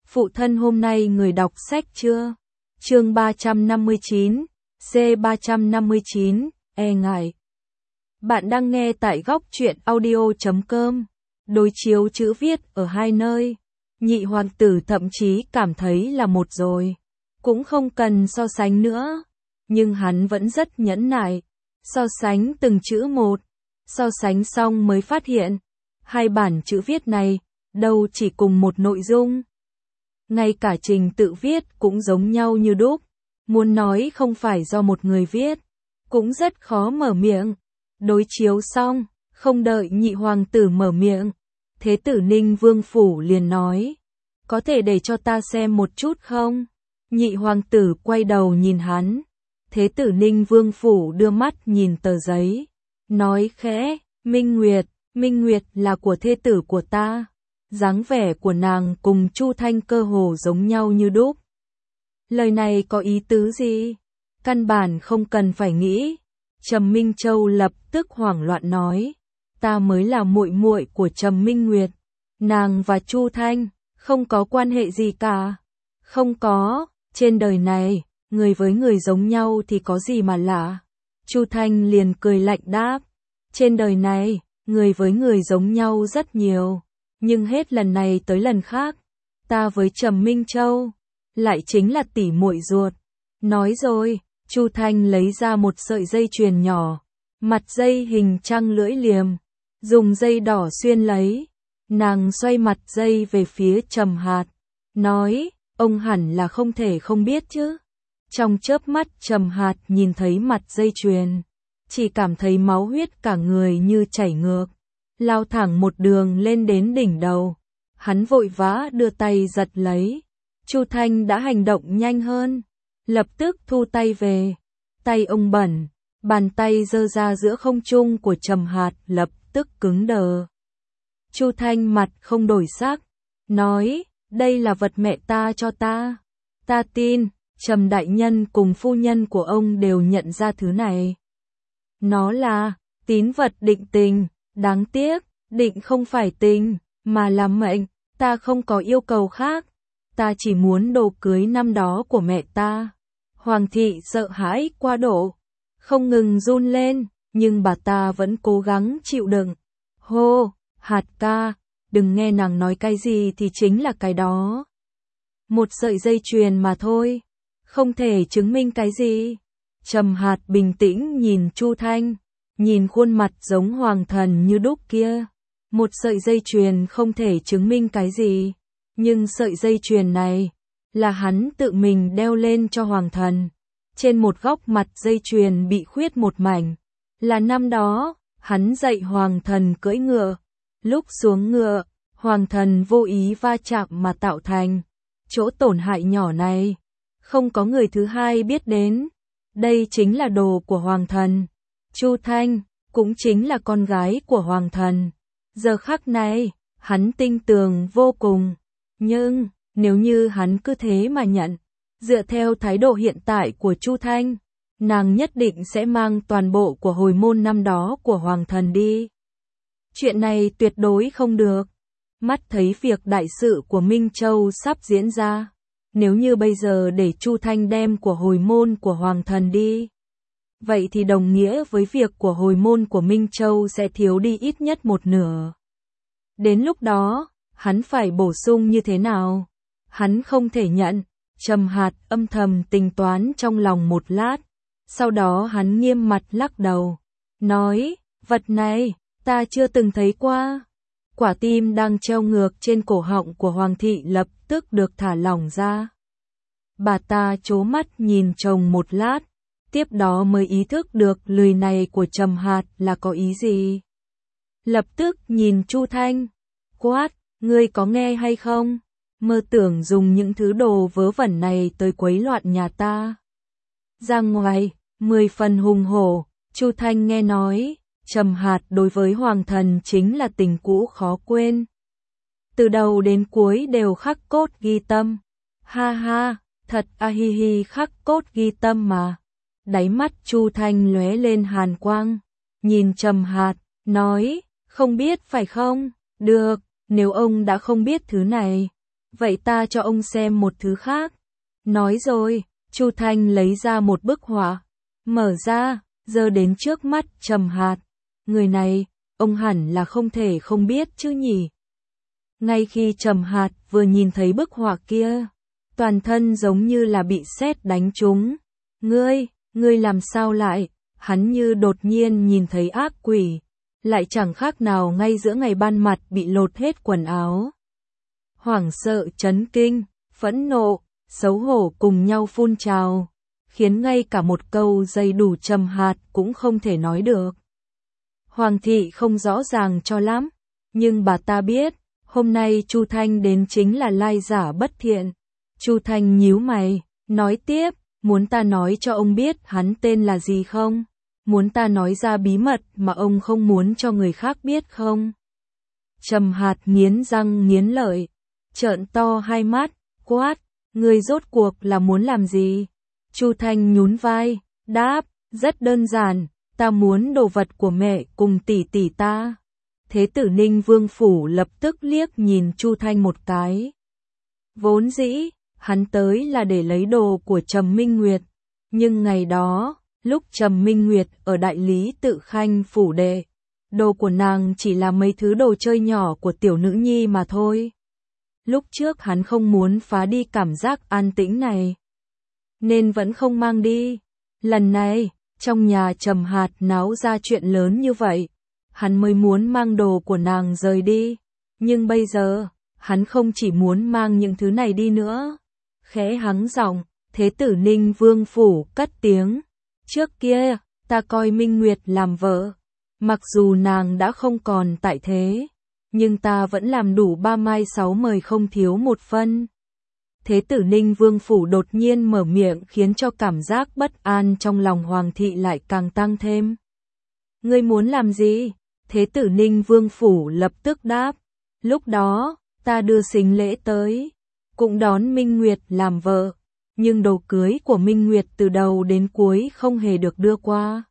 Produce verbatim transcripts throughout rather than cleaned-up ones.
Phụ thân hôm nay người đọc sách chưa? Chương ba trăm năm mươi chín, C ba trăm năm mươi chín, e ngại. Bạn đang nghe tại góc truyện audio chấm com. Đối chiếu chữ viết ở hai nơi. Nhị hoàng tử thậm chí cảm thấy là một rồi. Cũng không cần so sánh nữa. Nhưng hắn vẫn rất nhẫn nại. So sánh từng chữ một. So sánh xong mới phát hiện. Hai bản chữ viết này, đâu chỉ cùng một nội dung. Ngay cả trình tự viết cũng giống nhau như đúc. Muốn nói không phải do một người viết, cũng rất khó mở miệng. Đối chiếu xong, không đợi nhị hoàng tử mở miệng, Thế tử Ninh Vương Phủ liền nói, có thể để cho ta xem một chút không? Nhị hoàng tử quay đầu nhìn hắn. Thế tử Ninh Vương Phủ đưa mắt nhìn tờ giấy, nói khẽ, Minh Nguyệt, Minh Nguyệt là của thê tử của ta. Dáng vẻ của nàng cùng Chu Thanh cơ hồ giống nhau như đúc. Lời này có ý tứ gì? Căn bản không cần phải nghĩ. Trầm Minh Châu lập tức hoảng loạn nói, ta mới là muội muội của Trầm Minh Nguyệt, nàng và Chu Thanh không có quan hệ gì cả. Không có, trên đời này, người với người giống nhau thì có gì mà lạ. Chu Thanh liền cười lạnh đáp, trên đời này, người với người giống nhau rất nhiều. Nhưng hết lần này tới lần khác, ta với Trầm Minh Châu lại chính là tỷ muội ruột. Nói rồi, Chu Thanh lấy ra một sợi dây chuyền nhỏ, mặt dây hình trăng lưỡi liềm, dùng dây đỏ xuyên lấy. Nàng xoay mặt dây về phía Trầm Hạt, nói, ông hẳn là không thể không biết chứ. Trong chớp mắt Trầm Hạt nhìn thấy mặt dây chuyền, chỉ cảm thấy máu huyết cả người như chảy ngược. Lao thẳng một đường lên đến đỉnh đầu. Hắn vội vã đưa tay giật lấy. Chu Thanh đã hành động nhanh hơn. Lập tức thu tay về. Tay ông bẩn. Bàn tay giơ ra giữa không trung của Trầm Hạt lập tức cứng đờ. Chu Thanh mặt không đổi sắc. Nói, đây là vật mẹ ta cho ta. Ta tin, Trầm đại nhân cùng phu nhân của ông đều nhận ra thứ này. Nó là tín vật định tình. Đáng tiếc, định không phải tình, mà là mệnh, ta không có yêu cầu khác. Ta chỉ muốn đồ cưới năm đó của mẹ ta. Hoàng thị sợ hãi quá độ, không ngừng run lên, nhưng bà ta vẫn cố gắng chịu đựng. Hô, Hạt ca, đừng nghe nàng nói cái gì thì chính là cái đó. Một sợi dây chuyền mà thôi, không thể chứng minh cái gì. Trầm Hạt bình tĩnh nhìn Chu Thanh. Nhìn khuôn mặt giống hoàng thần như đúc kia. Một sợi dây chuyền không thể chứng minh cái gì. Nhưng sợi dây chuyền này là hắn tự mình đeo lên cho hoàng thần. Trên một góc mặt dây chuyền bị khuyết một mảnh. Là năm đó, hắn dạy hoàng thần cưỡi ngựa. Lúc xuống ngựa, hoàng thần vô ý va chạm mà tạo thành. Chỗ tổn hại nhỏ này, không có người thứ hai biết đến. Đây chính là đồ của hoàng thần. Chu Thanh, cũng chính là con gái của hoàng thần. Giờ khắc này, hắn tin tưởng vô cùng. Nhưng, nếu như hắn cứ thế mà nhận, dựa theo thái độ hiện tại của Chu Thanh, nàng nhất định sẽ mang toàn bộ của hồi môn năm đó của hoàng thần đi. Chuyện này tuyệt đối không được. Mắt thấy việc đại sự của Minh Châu sắp diễn ra. Nếu như bây giờ để Chu Thanh đem của hồi môn của hoàng thần đi, vậy thì đồng nghĩa với việc của hồi môn của Minh Châu sẽ thiếu đi ít nhất một nửa. Đến lúc đó, hắn phải bổ sung như thế nào? Hắn không thể nhận. Trầm Hạt âm thầm tính toán trong lòng một lát. Sau đó hắn nghiêm mặt lắc đầu. Nói, vật này, ta chưa từng thấy qua. Quả tim đang treo ngược trên cổ họng của Hoàng thị lập tức được thả lỏng ra. Bà ta trố mắt nhìn chồng một lát. Tiếp đó mới ý thức được lời này của Trầm Hạt là có ý gì. Lập tức nhìn Chu Thanh, quát, ngươi có nghe hay không? Mơ tưởng dùng những thứ đồ vớ vẩn này tới quấy loạn nhà ta. Ra ngoài, mười phần hùng hổ, Chu Thanh nghe nói, Trầm Hạt đối với hoàng thần chính là tình cũ khó quên. Từ đầu đến cuối đều khắc cốt ghi tâm. Ha ha, thật a hi hi khắc cốt ghi tâm mà. Đáy mắt Chu Thanh lóe lên hàn quang, nhìn Trầm Hạt, nói, không biết phải không? Được, nếu ông đã không biết thứ này, Vậy ta cho ông xem một thứ khác. Nói rồi, Chu Thanh lấy ra một bức họa, mở ra, giơ đến trước mắt Trầm Hạt. Người này, ông hẳn là không thể không biết chứ nhỉ. Ngay khi Trầm Hạt vừa nhìn thấy bức họa kia, toàn thân giống như là bị sét đánh trúng. Ngươi, ngươi làm sao lại? Hắn như đột nhiên nhìn thấy ác quỷ, lại chẳng khác nào ngay giữa ngày ban mặt bị lột hết quần áo. Hoảng sợ, chấn kinh, phẫn nộ, xấu hổ cùng nhau phun trào, khiến ngay cả một câu đầy đủ Trầm Hạt cũng không thể nói được. Hoàng thị không rõ ràng cho lắm, nhưng bà ta biết, hôm nay Chu Thanh đến chính là lai giả bất thiện. Chu Thanh nhíu mày, nói tiếp, muốn ta nói cho ông biết hắn tên là gì không? Muốn ta nói ra bí mật mà ông không muốn cho người khác biết không? Trầm Hạt nghiến răng nghiến lợi, trợn to hai mắt, quát, ngươi rốt cuộc là muốn làm gì? Chu Thanh nhún vai, đáp, rất đơn giản, ta muốn đồ vật của mẹ cùng tỷ tỷ ta. Thế tử Ninh Vương Phủ lập tức liếc nhìn Chu Thanh một cái. Vốn dĩ, hắn tới là để lấy đồ của Trầm Minh Nguyệt, nhưng ngày đó, lúc Trầm Minh Nguyệt ở đại lý Tự Khanh phủ đệ, đồ của nàng chỉ là mấy thứ đồ chơi nhỏ của tiểu nữ nhi mà thôi. Lúc trước hắn không muốn phá đi cảm giác an tĩnh này, nên vẫn không mang đi. Lần này, trong nhà Trầm Hạt náo ra chuyện lớn như vậy, hắn mới muốn mang đồ của nàng rời đi. Nhưng bây giờ, hắn không chỉ muốn mang những thứ này đi nữa. Khẽ hắng giọng, Thế tử Ninh Vương Phủ cất tiếng. Trước kia, ta coi Minh Nguyệt làm vợ. Mặc dù nàng đã không còn tại thế, nhưng ta vẫn làm đủ ba mai sáu mời không thiếu một phân. Thế tử Ninh Vương Phủ đột nhiên mở miệng khiến cho cảm giác bất an trong lòng Hoàng thị lại càng tăng thêm. Ngươi muốn làm gì? Thế tử Ninh Vương Phủ lập tức đáp. Lúc đó, ta đưa sính lễ tới, cũng đón Minh Nguyệt làm vợ, nhưng đồ cưới của Minh Nguyệt từ đầu đến cuối không hề được đưa qua.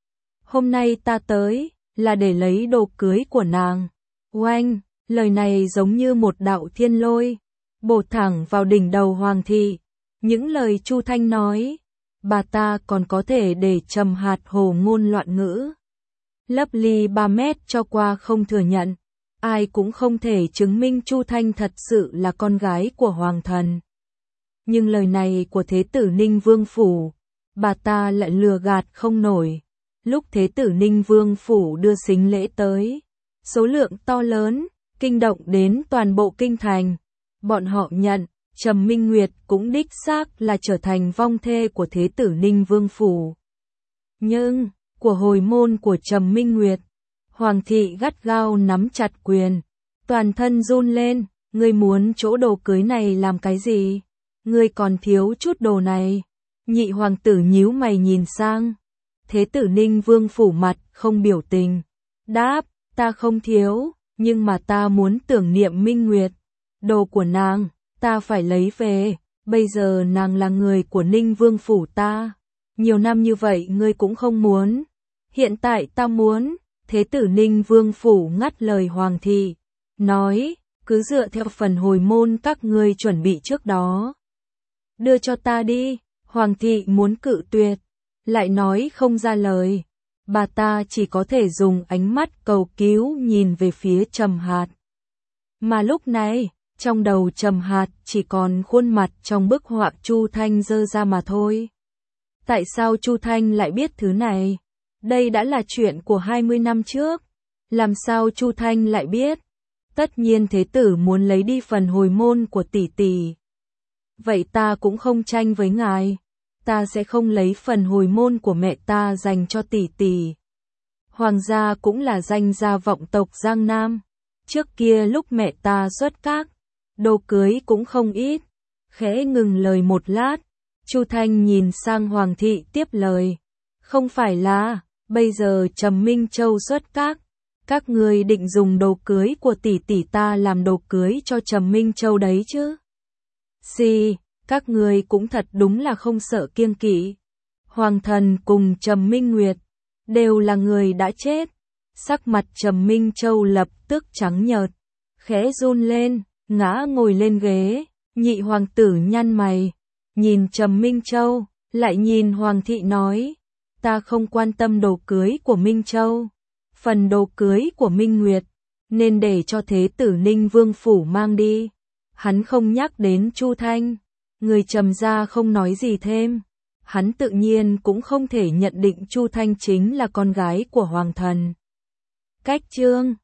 Hôm nay ta tới, là để lấy đồ cưới của nàng. Oanh, lời này giống như một đạo thiên lôi, bổ thẳng vào đỉnh đầu Hoàng thị. Những lời Chu Thanh nói, bà ta còn có thể để Trầm Hạt hồ ngôn loạn ngữ. Lấp ly ba mét cho qua không thừa nhận, ai cũng không thể chứng minh Chu Thanh thật sự là con gái của Hoàng thần. Nhưng lời này của Thế tử Ninh Vương Phủ, bà ta lại lừa gạt không nổi. Lúc Thế tử Ninh Vương Phủ đưa sính lễ tới, số lượng to lớn, kinh động đến toàn bộ kinh thành. Bọn họ nhận, Trầm Minh Nguyệt cũng đích xác là trở thành vong thê của Thế tử Ninh Vương Phủ. Nhưng, của hồi môn của Trầm Minh Nguyệt, Hoàng thị gắt gao nắm chặt quyền, toàn thân run lên, ngươi muốn chỗ đồ cưới này làm cái gì? Ngươi còn thiếu chút đồ này. Nhị hoàng tử nhíu mày nhìn sang. Thế tử Ninh Vương Phủ mặt không biểu tình, đáp, ta không thiếu, nhưng mà ta muốn tưởng niệm Minh Nguyệt. Đồ của nàng, ta phải lấy về, bây giờ nàng là người của Ninh Vương Phủ ta. Nhiều năm như vậy ngươi cũng không muốn. Hiện tại ta muốn. Thế tử Ninh Vương Phủ ngắt lời Hoàng thị, nói, cứ dựa theo phần hồi môn các ngươi chuẩn bị trước đó. Đưa cho ta đi. Hoàng thị muốn cự tuyệt, lại nói không ra lời. Bà ta chỉ có thể dùng ánh mắt cầu cứu nhìn về phía Trầm Hạt. Mà lúc này, trong đầu Trầm Hạt chỉ còn khuôn mặt trong bức họa Chu Thanh dơ ra mà thôi. Tại sao Chu Thanh lại biết thứ này? Đây đã là chuyện của hai mươi năm trước. Làm sao Chu Thanh lại biết? Tất nhiên thế tử muốn lấy đi phần hồi môn của tỷ tỷ. Vậy ta cũng không tranh với ngài. Ta sẽ không lấy phần hồi môn của mẹ ta dành cho tỷ tỷ. Hoàng gia cũng là danh gia vọng tộc Giang Nam. Trước kia lúc mẹ ta xuất các, đồ cưới cũng không ít. Khẽ ngừng lời một lát, Chu Thanh nhìn sang Hoàng thị tiếp lời. Không phải là, bây giờ Trầm Minh Châu xuất các, các người định dùng đồ cưới của tỷ tỷ ta làm đồ cưới cho Trầm Minh Châu đấy chứ? Xì, các người cũng thật đúng là không sợ kiêng kỵ. Hoàng thần cùng Trầm Minh Nguyệt đều là người đã chết. Sắc mặt Trầm Minh Châu lập tức trắng nhợt, khẽ run lên, ngã ngồi lên ghế, nhị hoàng tử nhăn mày, nhìn Trầm Minh Châu, lại nhìn hoàng thị nói, ta không quan tâm đồ cưới của Minh Châu, phần đồ cưới của Minh Nguyệt, nên để cho thế tử Ninh Vương phủ mang đi. Hắn không nhắc đến Chu Thanh, người Trầm gia không nói gì thêm. Hắn tự nhiên cũng không thể nhận định Chu Thanh chính là con gái của hoàng thần. Cách chương